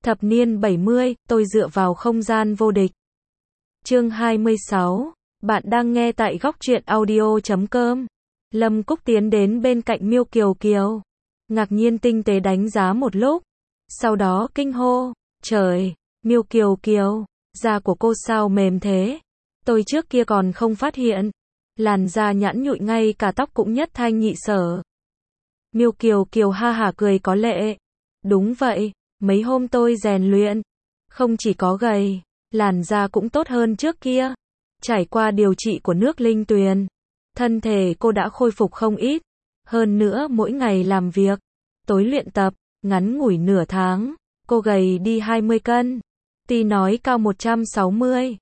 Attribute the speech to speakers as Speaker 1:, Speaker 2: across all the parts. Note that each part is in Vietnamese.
Speaker 1: Thập niên 70, tôi dựa vào không gian vô địch. Chương 26. Bạn đang nghe tại góc truyện audio.com. Lâm Cúc tiến đến bên cạnh Miêu Kiều Kiều, ngạc nhiên tinh tế đánh giá một lúc, sau đó kinh hô, trời, Miêu Kiều Kiều, da của cô sao mềm thế? Tôi trước kia còn không phát hiện. Làn da nhẵn nhụi ngay cả tóc cũng nhất thanh nhị sở. Miêu Kiều Kiều ha hả cười có lệ. Đúng vậy, mấy hôm tôi rèn luyện, không chỉ có gầy, làn da cũng tốt hơn trước kia. Trải qua điều trị của nước Linh Tuyền, thân thể cô đã khôi phục không ít. Hơn nữa mỗi ngày làm việc, tối luyện tập, ngắn ngủi nửa tháng, cô gầy đi 20 cân. Tuy nói cao 160,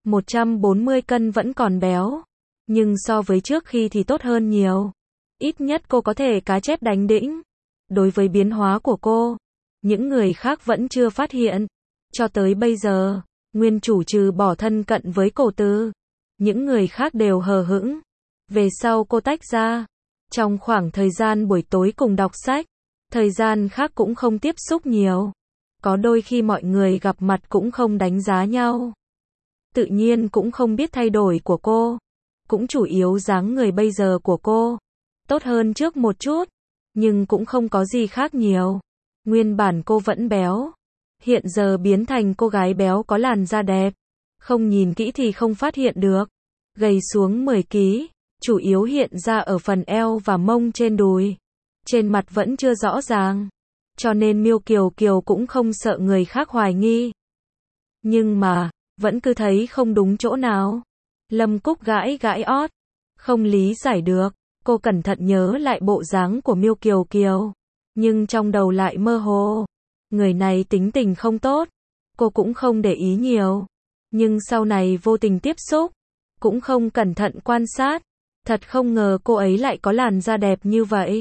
Speaker 1: 140 cân vẫn còn béo, nhưng so với trước khi thì tốt hơn nhiều. Ít nhất cô có thể cá chép đánh đĩnh. Đối với biến hóa của cô, những người khác vẫn chưa phát hiện. Cho tới bây giờ, nguyên chủ trừ bỏ thân cận với Cổ Tư, những người khác đều hờ hững. Về sau cô tách ra, trong khoảng thời gian buổi tối cùng đọc sách, thời gian khác cũng không tiếp xúc nhiều. Có đôi khi mọi người gặp mặt cũng không đánh giá nhau. Tự nhiên cũng không biết thay đổi của cô. Cũng chủ yếu dáng người bây giờ của cô tốt hơn trước một chút, nhưng cũng không có gì khác nhiều. Nguyên bản cô vẫn béo, hiện giờ biến thành cô gái béo có làn da đẹp. Không nhìn kỹ thì không phát hiện được. Gầy xuống 10 kg, chủ yếu hiện ra ở phần eo và mông trên đùi. Trên mặt vẫn chưa rõ ràng, cho nên Miêu Kiều Kiều cũng không sợ người khác hoài nghi. Nhưng mà, vẫn cứ thấy không đúng chỗ nào. Lâm Cúc gãi gãi ót, không lý giải được. Cô cẩn thận nhớ lại bộ dáng của Miêu Kiều Kiều, nhưng trong đầu lại mơ hồ. Người này tính tình không tốt, cô cũng không để ý nhiều. Nhưng sau này vô tình tiếp xúc, cũng không cẩn thận quan sát. Thật không ngờ cô ấy lại có làn da đẹp như vậy.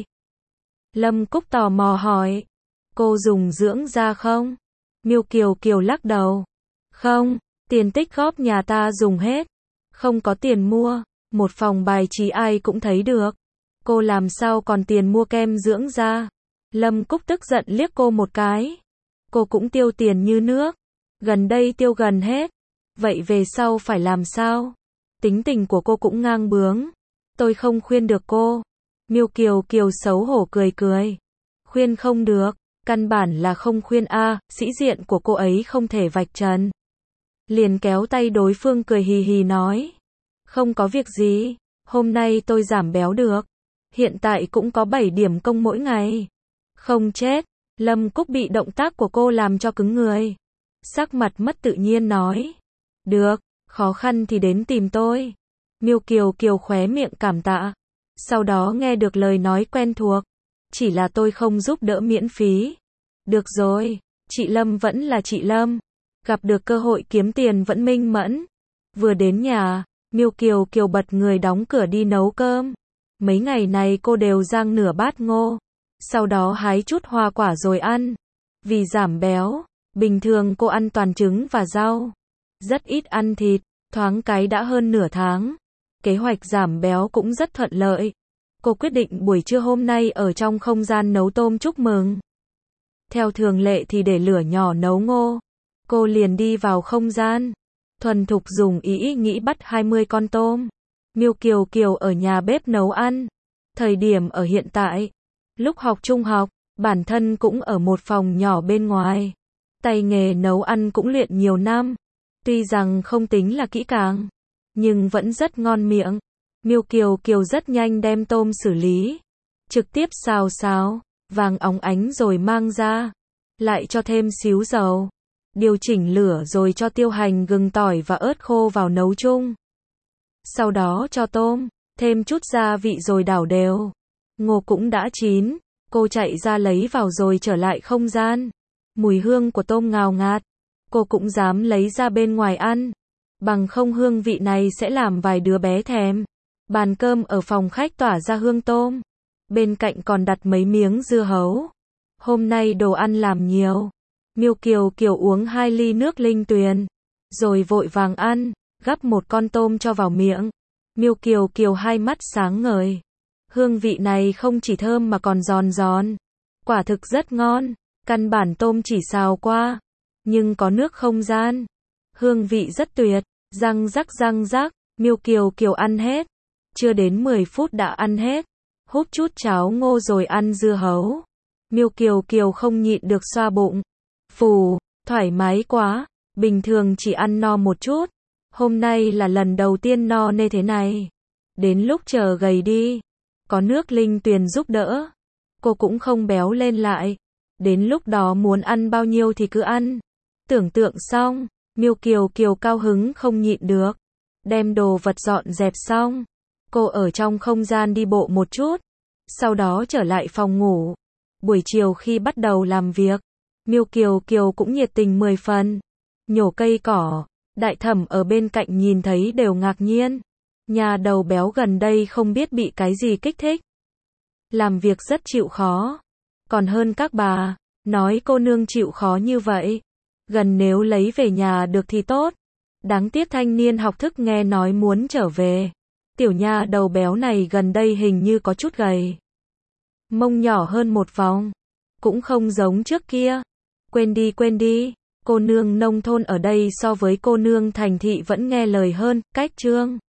Speaker 1: Lâm Cúc tò mò hỏi, cô dùng dưỡng da không? Miêu Kiều Kiều lắc đầu. Không, tiền tích góp nhà ta dùng hết. Không có tiền mua, một phòng bài trí ai cũng thấy được. Cô làm sao còn tiền mua kem dưỡng da? Lâm Cúc tức giận liếc cô một cái. Cô cũng tiêu tiền như nước. Gần đây tiêu gần hết. Vậy về sau phải làm sao? Tính tình của cô cũng ngang bướng. Tôi không khuyên được cô. Miêu Kiều Kiều xấu hổ cười cười. Khuyên không được, căn bản là không khuyên a, sĩ diện của cô ấy không thể vạch trần. Liền kéo tay đối phương cười hì hì nói. Không có việc gì, hôm nay tôi giảm béo được. Hiện tại cũng có 7 điểm công mỗi ngày. Không chết. Lâm Cúc bị động tác của cô làm cho cứng người. Sắc mặt mất tự nhiên nói. Được, khó khăn thì đến tìm tôi. Miêu Kiều Kiều khóe miệng cảm tạ. Sau đó nghe được lời nói quen thuộc. Chỉ là tôi không giúp đỡ miễn phí. Được rồi, chị Lâm vẫn là chị Lâm. Gặp được cơ hội kiếm tiền vẫn minh mẫn. Vừa đến nhà, Miêu Kiều Kiều bật người đóng cửa đi nấu cơm. Mấy ngày này cô đều rang nửa bát ngô. Sau đó hái chút hoa quả rồi ăn. Vì giảm béo, bình thường cô ăn toàn trứng và rau. Rất ít ăn thịt, thoáng cái đã hơn nửa tháng. Kế hoạch giảm béo cũng rất thuận lợi. Cô quyết định buổi trưa hôm nay ở trong không gian nấu tôm chúc mừng. Theo thường lệ thì để lửa nhỏ nấu ngô. Cô liền đi vào không gian. Thuần thục dùng ý nghĩ bắt 20 con tôm. Miêu Kiều Kiều ở nhà bếp nấu ăn. Thời điểm ở hiện tại, lúc học trung học, bản thân cũng ở một phòng nhỏ bên ngoài. Tay nghề nấu ăn cũng luyện nhiều năm. Tuy rằng không tính là kỹ càng, nhưng vẫn rất ngon miệng. Miêu Kiều Kiều rất nhanh đem tôm xử lý. Trực tiếp xào xào, vàng óng ánh rồi mang ra. Lại cho thêm xíu dầu. Điều chỉnh lửa rồi cho tiêu hành gừng tỏi và ớt khô vào nấu chung. Sau đó cho tôm, thêm chút gia vị rồi đảo đều. Ngô cũng đã chín, cô chạy ra lấy vào rồi trở lại không gian. Mùi hương của tôm ngào ngạt, cô cũng dám lấy ra bên ngoài ăn. Bằng không hương vị này sẽ làm vài đứa bé thèm. Bàn cơm ở phòng khách tỏa ra hương tôm. Bên cạnh còn đặt mấy miếng dưa hấu. Hôm nay đồ ăn làm nhiều. Miêu Kiều Kiều uống 2 ly nước Linh Tuyền, rồi vội vàng ăn, gắp một con tôm cho vào miệng. Miêu Kiều Kiều hai mắt sáng ngời. Hương vị này không chỉ thơm mà còn giòn giòn. Quả thực rất ngon. Căn bản tôm chỉ xào qua, nhưng có nước không gian. Hương vị rất tuyệt, răng rắc, Miêu Kiều Kiều ăn hết. Chưa đến 10 phút đã ăn hết. Húp chút cháo ngô rồi ăn dưa hấu. Miêu Kiều Kiều không nhịn được xoa bụng. Phù, thoải mái quá, bình thường chỉ ăn no một chút. Hôm nay là lần đầu tiên no nê thế này. Đến lúc chờ gầy đi, có nước linh tuyền giúp đỡ, cô cũng không béo lên lại. Đến lúc đó muốn ăn bao nhiêu thì cứ ăn. Tưởng tượng xong, Miêu Kiều Kiều cao hứng không nhịn được. Đem đồ vật dọn dẹp xong, cô ở trong không gian đi bộ một chút, sau đó trở lại phòng ngủ. Buổi chiều khi bắt đầu làm việc, Miêu Kiều Kiều cũng nhiệt tình 10 phần. Nhổ cây cỏ, Đại Thẩm ở bên cạnh nhìn thấy đều ngạc nhiên. Nhà đầu béo gần đây không biết bị cái gì kích thích. Làm việc rất chịu khó. Còn hơn các bà, nói cô nương chịu khó như vậy. Gần nếu lấy về nhà được thì tốt. Đáng tiếc thanh niên học thức nghe nói muốn trở về. Tiểu nha đầu béo này gần đây hình như có chút gầy. Mông nhỏ hơn một vòng. Cũng không giống trước kia. Quên đi. Cô nương nông thôn ở đây so với cô nương thành thị vẫn nghe lời hơn. Cách chương